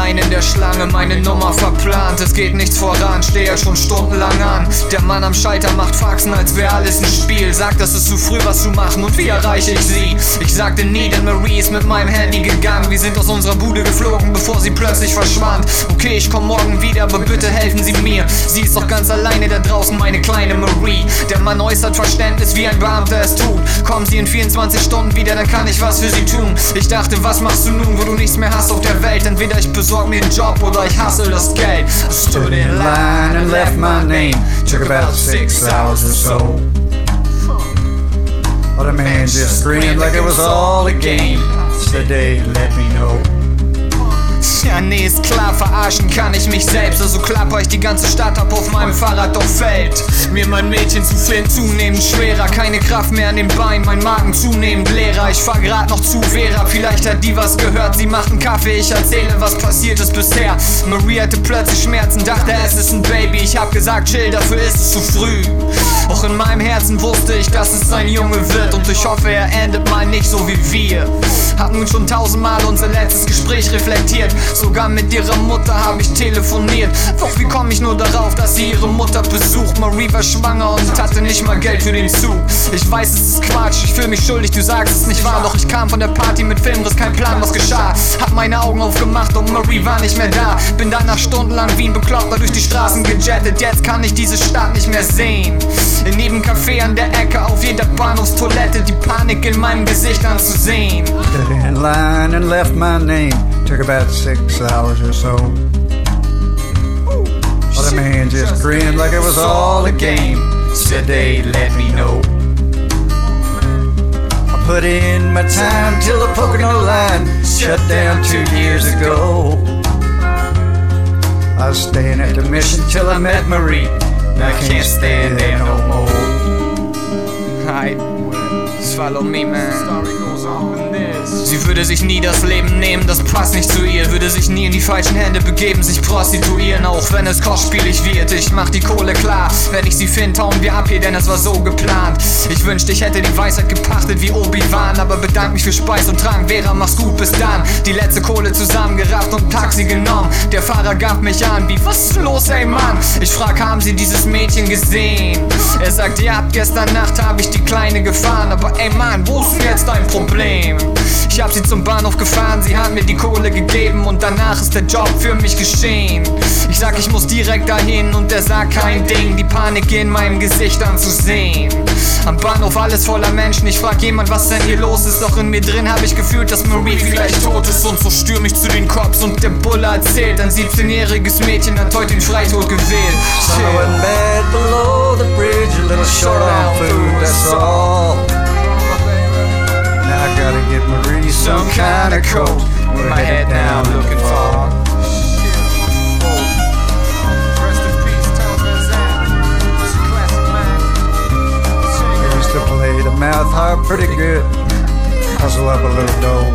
allein in der Schlange, meine Nummer verplant. Es geht nichts voran, stehe ja schon stundenlang an. Der Mann am Schalter macht Faxen, als wäre alles ein Spiel. Sagt, das ist zu früh, was zu machen, und wie erreiche ich sie? Ich sagte nie, denn Marie ist mit meinem Handy gegangen. Wir sind aus unserer Bude geflogen, bevor sie plötzlich verschwand. Okay, ich komm morgen wieder, aber bitte helfen Sie mir. Sie ist doch ganz alleine da draußen, meine kleine Marie. Der Mann äußert Verständnis, wie ein Beamter es tut. Kommen Sie in 24 Stunden wieder, dann kann ich was für Sie tun. Ich dachte, was machst du nun, wo du nichts mehr hast auf der Welt? Entweder ich besorg mir einen Job oder ich hasse das Geld. I stood in line and left my name. Took about 6 hours or so. But the man just screamed like it was all a game. Said they let me know. Ja, nee, ist klar, verarschen kann ich mich selbst. Also klapper ich die ganze Stadt ab auf meinem Fahrrad, doch fällt mir mein Mädchen zu finden zunehmend schwerer. Keine Kraft mehr an den Beinen, mein Magen zunehmend leerer. Ich fahr grad noch zu Vera, vielleicht hat die was gehört. Sie macht einen Kaffee, ich erzähle, was passiert ist bisher. Marie hatte plötzlich Schmerzen, dachte, es ist ein Baby. Ich hab gesagt, chill, dafür ist es zu früh. Auch in meinem Herzen wusste ich, dass es ein Junge wird. Und ich hoffe, er endet mal nicht so wie wir. Hab nun schon 1000-mal unser letztes Gespräch reflektiert. Sogar mit ihrer Mutter hab ich telefoniert. Doch wie komm ich nur darauf, dass sie ihre Mutter besucht? Marie war schwanger und hatte nicht mal Geld für den Zug. Ich weiß, es ist Quatsch, ich fühl mich schuldig, du sagst es nicht wahr. Doch ich kam von der Party mit Filmriss, kein Plan, was geschah. Hab meine Augen aufgemacht und Marie war nicht mehr da. Bin danach stundenlang wie ein Bekloppter durch die Straßen gejettet. Jetzt kann ich diese Stadt nicht mehr sehen. In jedem Café an der Ecke, auf jeder Bahnhofstoilette, die Panik in meinem Gesicht anzusehen. Stood in line and left my name. Took about 6 hours or so. But the man just grinned like it was all a game. Said they let me know. I put in my time till the Pocono line shut down 2 years ago. I was staying at the Mission till I met Marie. Now I can't stay there no more. Hi, follow me, man. Sie würde sich nie das Leben nehmen, das passt nicht zu ihr. Würde sich nie in die falschen Hände begeben, sich prostituieren, auch wenn es kostspielig wird. Ich mach die Kohle klar, wenn ich sie find, hauen wir ab hier, denn es war so geplant. Ich wünschte, ich hätte die Weisheit gepachtet wie Obi-Wan, aber bedank mich für Speis und Trank. Vera, mach's gut, bis dann. Die letzte Kohle zusammengerafft und Taxi genommen. Der Fahrer gab mich an, wie, was ist los, ey Mann? Ich frag, haben Sie dieses Mädchen gesehen? Er sagt, ja, ab gestern Nacht hab ich die Kleine gefahren. Aber ey Mann, wo ist denn jetzt dein Problem? Ich hab sie zum Bahnhof gefahren, sie hat mir die Kohle gegeben und danach ist der Job für mich geschehen. Ich sag, ich muss direkt dahin und er sagt kein Ding, die Panik in meinem Gesicht anzusehen. Am Bahnhof alles voller Menschen, ich frag jemand, was denn hier los ist, doch in mir drin hab ich gefühlt, dass Marie vielleicht tot ist. Und so stürm ich zu den Cops und der Bulle erzählt, ein 17-jähriges Mädchen hat heute den Freitod gewählt. Somewhere bad below the bridge, a little short on food, that's all. Now I gotta get Marie some kind of coat. With my head down looking for. Rest in peace, Tom Van It's a classic, man. Used to play the mouth harp pretty good. Hustle up a little dough.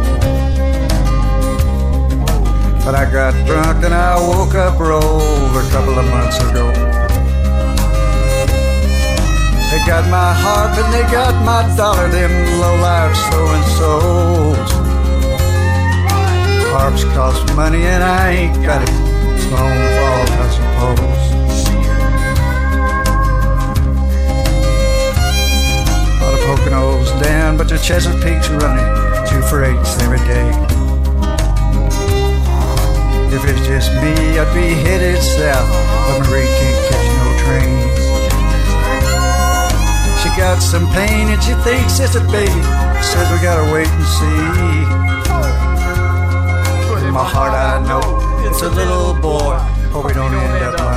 But I got drunk and I woke up rolled a couple of months ago. They got my harp and they got my dollar, them low-life so-and-sos. Harps cost money and I ain't got it. It's my own fault, I suppose. All the Poconos down, but the Chesapeake's running 2 for 8s every day. If it's just me, I'd be headed south, but Marie can't catch no trains. She got some pain and she thinks it's a baby. Says we gotta wait and see. But in my heart I know it's a little boy. Hope we don't end up